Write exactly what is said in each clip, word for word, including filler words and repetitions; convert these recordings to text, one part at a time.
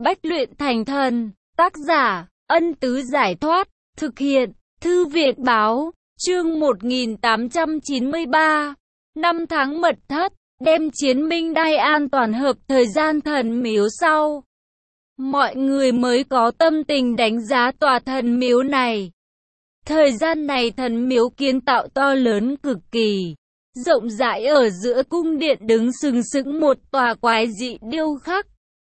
Bách luyện thành thần. Tác giả, Ân Tứ Giải Thoát. Thực hiện, Thư Việt Báo. Chương một nghìn tám trăm chín mươi ba. Năm tháng mật thất. Đem chiến minh đai an toàn hợp thời gian thần miếu sau. Mọi người mới có tâm tình đánh giá tòa thần miếu này. Thời gian này thần miếu kiến tạo to lớn cực kỳ. Rộng rãi ở giữa cung điện đứng sừng sững một tòa quái dị điêu khắc.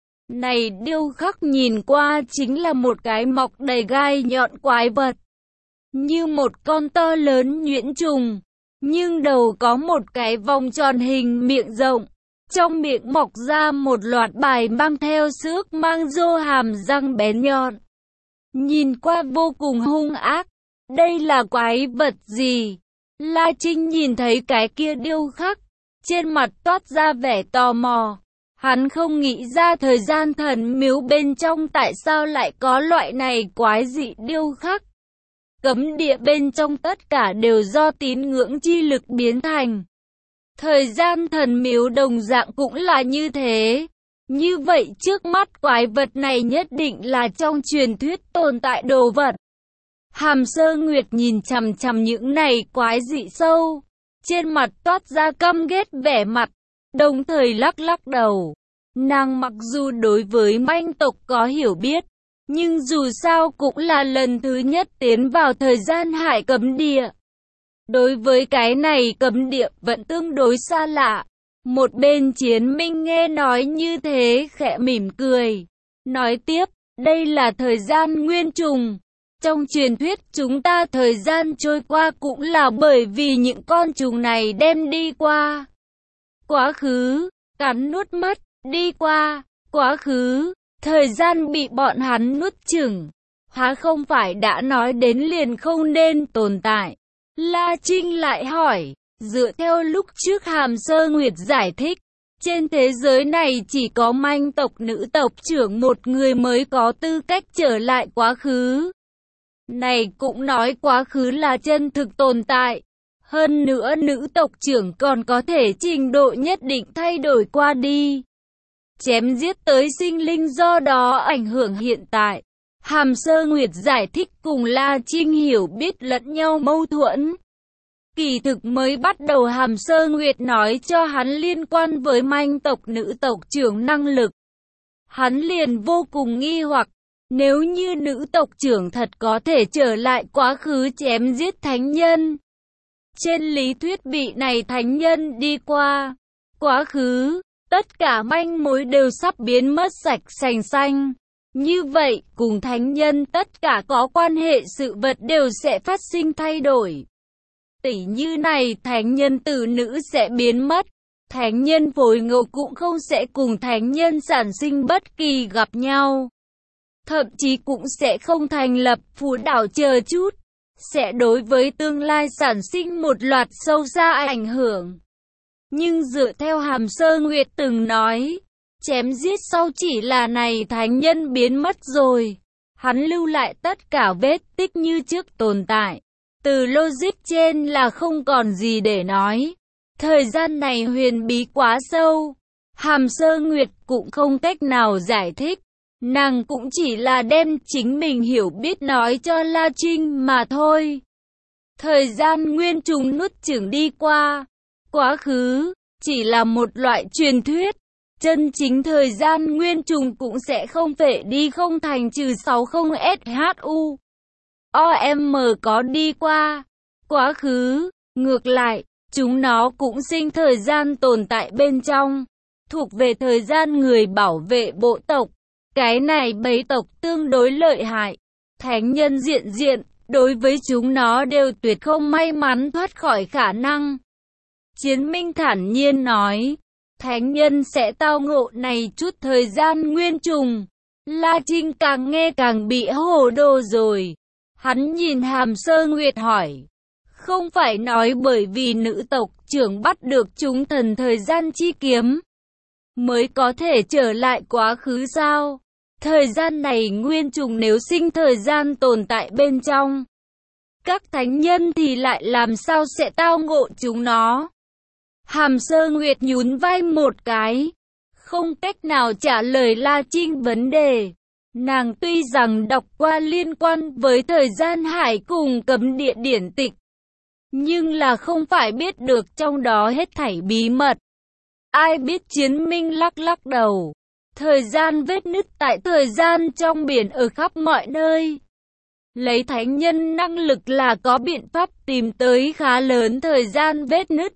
Này điêu khắc nhìn qua chính là một cái mọc đầy gai nhọn quái vật. Như một con to lớn nhuyễn trùng. Nhưng đầu có một cái vòng tròn hình miệng rộng. Trong miệng mọc ra một loạt bài mang theo xước mang rô hàm răng bén nhọn. Nhìn qua vô cùng hung ác. Đây là quái vật gì? La Trinh nhìn thấy cái kia điêu khắc. Trên mặt toát ra vẻ tò mò. Hắn không nghĩ ra thời gian thần miếu bên trong tại sao lại có loại này quái dị điêu khắc. Cấm địa bên trong tất cả đều do tín ngưỡng chi lực biến thành. Thời gian thần miếu đồng dạng cũng là như thế. Như vậy trước mắt quái vật này nhất định là trong truyền thuyết tồn tại đồ vật. Hàm Sơ Nguyệt nhìn chằm chằm những này quái dị sâu. Trên mặt toát ra căm ghét vẻ mặt. Đồng thời lắc lắc đầu. Nàng mặc dù đối với manh tộc có hiểu biết. Nhưng dù sao cũng là lần thứ nhất tiến vào thời gian hải cấm địa. Đối với cái này cấm địa vẫn tương đối xa lạ. Một bên Chiến Minh nghe nói như thế khẽ mỉm cười. Nói tiếp, đây là thời gian nguyên trùng. Trong truyền thuyết chúng ta thời gian trôi qua cũng là bởi vì những con trùng này đem đi qua. Quá khứ, cắn nuốt mất, đi qua, quá khứ. Thời gian bị bọn hắn nuốt chửng. Há không phải đã nói đến liền không nên tồn tại. La Trinh lại hỏi. Dựa theo lúc trước Hàm Sơ Nguyệt giải thích. Trên thế giới này chỉ có manh tộc nữ tộc trưởng một người mới có tư cách trở lại quá khứ. Này cũng nói quá khứ là chân thực tồn tại. Hơn nữa nữ tộc trưởng còn có thể trình độ nhất định thay đổi qua đi. Chém giết tới sinh linh do đó ảnh hưởng hiện tại. Hàm Sơ Nguyệt giải thích cùng La Trinh hiểu biết lẫn nhau mâu thuẫn. Kỳ thực mới bắt đầu Hàm Sơ Nguyệt nói cho hắn liên quan với manh tộc nữ tộc trưởng năng lực. Hắn liền vô cùng nghi hoặc, nếu như nữ tộc trưởng thật có thể trở lại quá khứ chém giết thánh nhân. Trên lý thuyết vị này thánh nhân đi qua quá khứ. Tất cả manh mối đều sắp biến mất sạch sành xanh. Như vậy, cùng thánh nhân tất cả có quan hệ sự vật đều sẽ phát sinh thay đổi. Tỉ như này, thánh nhân tử nữ sẽ biến mất. Thánh nhân phối ngẫu cũng không sẽ cùng thánh nhân sản sinh bất kỳ gặp nhau. Thậm chí cũng sẽ không thành lập phù đảo chờ chút. Sẽ đối với tương lai sản sinh một loạt sâu xa ảnh hưởng. Nhưng dựa theo Hàm Sơ Nguyệt từng nói, chém giết sau chỉ là này thánh nhân biến mất rồi. Hắn lưu lại tất cả vết tích như trước tồn tại. Từ logic trên là không còn gì để nói. Thời gian này huyền bí quá sâu. Hàm Sơ Nguyệt cũng không cách nào giải thích. Nàng cũng chỉ là đem chính mình hiểu biết nói cho La Trinh mà thôi. Thời gian nguyên trùng nuốt chửng đi qua. Quá khứ, chỉ là một loại truyền thuyết. Chân chính thời gian nguyên trùng cũng sẽ không thể đi không thành trừ sáu mươi S H U. O M có đi qua, quá khứ, ngược lại, chúng nó cũng sinh thời gian tồn tại bên trong. Thuộc về thời gian người bảo vệ bộ tộc. Cái này bấy tộc tương đối lợi hại. Thánh nhân diện diện, đối với chúng nó đều tuyệt không may mắn thoát khỏi khả năng. Chiến Minh thản nhiên nói, thánh nhân sẽ tao ngộ này chút thời gian nguyên trùng. La Trinh càng nghe càng bị hồ đồ rồi. Hắn nhìn Hàm Sơ Nguyệt hỏi, không phải nói bởi vì nữ tộc trưởng bắt được chúng thần thời gian chi kiếm, mới có thể trở lại quá khứ sao? Thời gian này nguyên trùng nếu sinh thời gian tồn tại bên trong, các thánh nhân thì lại làm sao sẽ tao ngộ chúng nó? Hàm Sơ Nguyệt nhún vai một cái. không cách nào trả lời La Trinh vấn đề. Nàng tuy rằng đọc qua liên quan với thời gian hải cùng cấm địa điển tịch, nhưng là không phải biết được trong đó hết thảy bí mật. Ai biết Chiến Minh lắc lắc đầu. Thời gian vết nứt tại thời gian trong biển ở khắp mọi nơi. Lấy thánh nhân năng lực là có biện pháp tìm tới khá lớn thời gian vết nứt.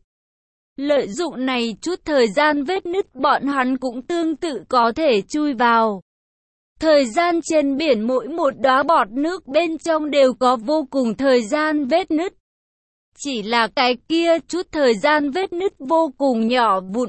Lợi dụng này chút thời gian vết nứt bọn hắn cũng tương tự có thể chui vào. Thời gian trên biển mỗi một đóa bọt nước bên trong đều có vô cùng thời gian vết nứt. Chỉ là cái kia chút thời gian vết nứt vô cùng nhỏ vụn.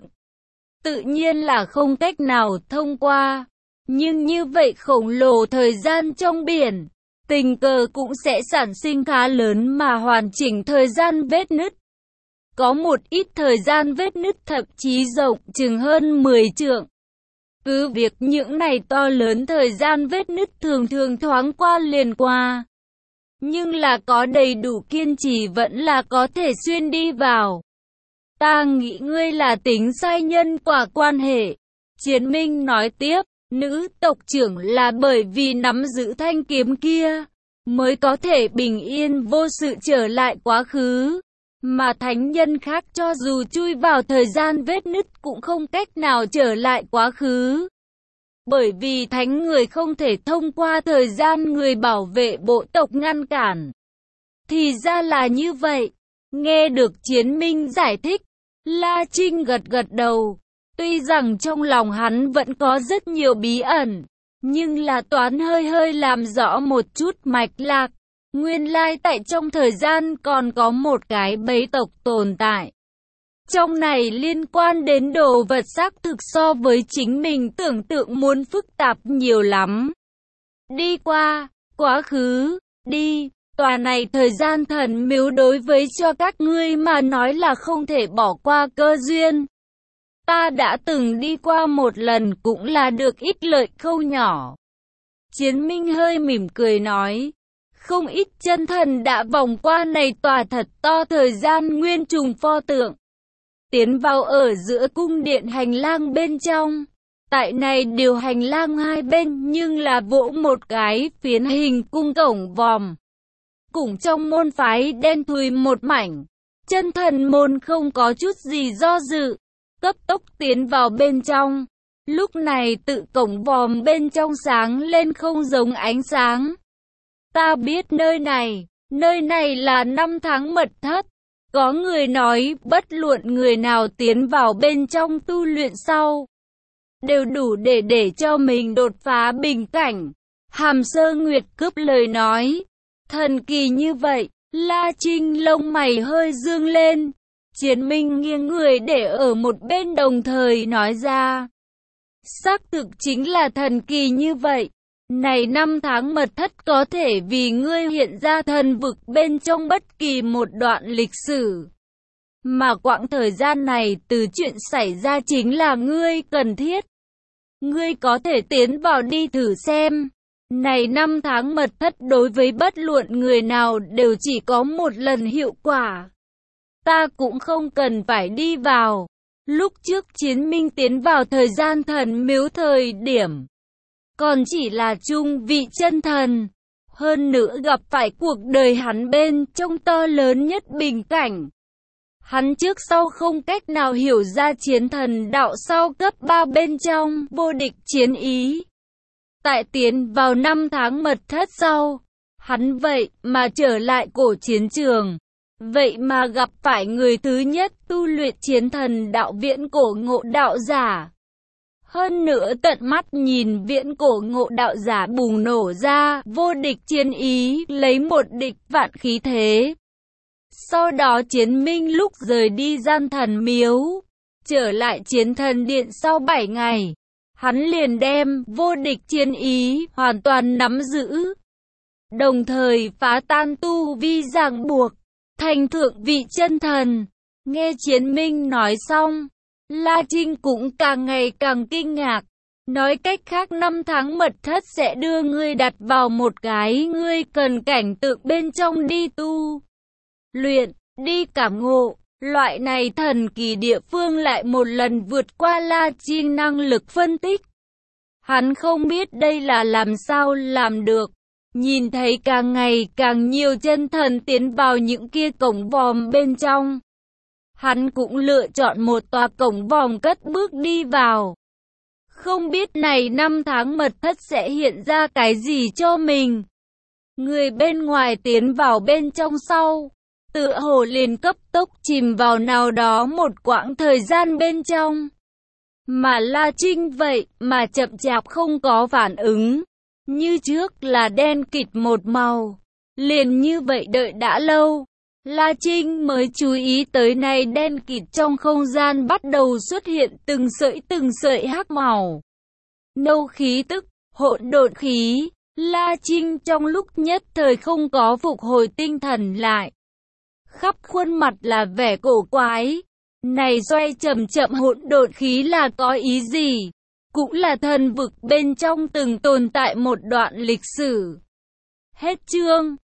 Tự nhiên là không cách nào thông qua. Nhưng như vậy khổng lồ thời gian trong biển, tình cờ cũng sẽ sản sinh khá lớn mà hoàn chỉnh thời gian vết nứt. Có một ít thời gian vết nứt thậm chí rộng chừng hơn mười trượng. Cứ việc những này to lớn thời gian vết nứt thường thường thoáng qua liền qua. Nhưng là có đầy đủ kiên trì vẫn là có thể xuyên đi vào. Ta nghĩ ngươi là tính sai nhân quả quan hệ. Chiến Minh nói tiếp, nữ tộc trưởng là bởi vì nắm giữ thanh kiếm kia, mới có thể bình yên vô sự trở lại quá khứ. Mà thánh nhân khác cho dù chui vào thời gian vết nứt cũng không cách nào trở lại quá khứ. Bởi vì thánh người không thể thông qua thời gian người bảo vệ bộ tộc ngăn cản. Thì ra là như vậy. Nghe được Chiến Minh giải thích, La Trinh gật gật đầu. Tuy rằng trong lòng hắn vẫn có rất nhiều bí ẩn, nhưng là toán hơi hơi làm rõ một chút mạch lạc. Nguyên lai tại trong thời gian còn có một cái bấy tộc tồn tại. Trong này liên quan đến đồ vật xác thực so với chính mình tưởng tượng muốn phức tạp nhiều lắm. Đi qua, quá khứ, đi, tòa này thời gian thần miếu đối với cho các ngươi mà nói là không thể bỏ qua cơ duyên. Ta đã từng đi qua một lần cũng là được ít lợi khâu nhỏ. Chiến Minh hơi mỉm cười nói. Không ít chân thần đã vòng qua này tòa thật to thời gian nguyên trùng pho tượng. Tiến vào ở giữa cung điện hành lang bên trong. Tại này điều hành lang hai bên nhưng là vỗ một cái phiến hình cung cổng vòm. Cũng trong môn phái đen thui một mảnh. Chân thần môn không có chút gì do dự. Cấp tốc tiến vào bên trong. Lúc này tự cổng vòm bên trong sáng lên không giống ánh sáng. Ta biết nơi này, nơi này là năm tháng mật thất. Có người nói bất luận người nào tiến vào bên trong tu luyện sau, đều đủ để để cho mình đột phá bình cảnh. Hàm Sơ Nguyệt cướp lời nói. Thần kỳ như vậy, La Trinh lông mày hơi dương lên. Chiến Minh nghiêng người để ở một bên đồng thời nói ra. Xác thực chính là thần kỳ như vậy. Này năm tháng mật thất có thể vì ngươi hiện ra thần vực bên trong bất kỳ một đoạn lịch sử. Mà quãng thời gian này từ chuyện xảy ra chính là ngươi cần thiết. Ngươi có thể tiến vào đi thử xem. Này năm tháng mật thất đối với bất luận người nào đều chỉ có một lần hiệu quả. Ta cũng không cần phải đi vào. Lúc trước Chiến Minh tiến vào thời gian thần miếu thời điểm, còn chỉ là trung vị chân thần. Hơn nữa gặp phải cuộc đời hắn bên trong to lớn nhất bình cảnh. Hắn trước sau không cách nào hiểu ra chiến thần đạo sau cấp ba bên trong vô địch chiến ý. Tại tiến vào năm tháng mật thất sau, hắn vậy mà trở lại cổ chiến trường. Vậy mà gặp phải người thứ nhất tu luyện chiến thần đạo viễn cổ ngộ đạo giả. Hơn nữa tận mắt nhìn viễn cổ ngộ đạo giả bùng nổ ra vô địch chiến ý, lấy một địch vạn khí thế. Sau đó Chiến Minh lúc rời đi gian thần miếu, trở lại chiến thần điện sau bảy ngày, hắn liền đem vô địch chiến ý hoàn toàn nắm giữ. Đồng thời phá tan tu vi ràng buộc, thành thượng vị chân thần. Nghe Chiến Minh nói xong, La Trinh cũng càng ngày càng kinh ngạc. Nói cách khác năm tháng mật thất sẽ đưa ngươi đặt vào một cái ngươi cần cảnh tượng bên trong đi tu luyện, đi cảm ngộ. Loại này thần kỳ địa phương lại một lần vượt qua La Trinh năng lực phân tích. Hắn không biết đây là làm sao làm được. Nhìn thấy càng ngày càng nhiều chân thần tiến vào những kia cổng vòm bên trong. Hắn cũng lựa chọn một tòa cổng vòm cất bước đi vào. Không biết này năm tháng mật thất sẽ hiện ra cái gì cho mình. Người bên ngoài tiến vào bên trong sau. Tựa hồ liền cấp tốc chìm vào nào đó một quãng thời gian bên trong. Mà La Trinh vậy mà chậm chạp không có phản ứng. Như trước là đen kịt một màu. Liền như vậy đợi đã lâu. La Trinh mới chú ý tới này đen kịt trong không gian bắt đầu xuất hiện từng sợi từng sợi hắc màu. Nâu khí tức, hỗn độn khí. La Trinh trong lúc nhất thời không có phục hồi tinh thần lại. Khắp khuôn mặt là vẻ cổ quái. Này xoay chậm chậm hỗn độn khí là có ý gì? Cũng là thần vực bên trong từng tồn tại một đoạn lịch sử. Hết chương.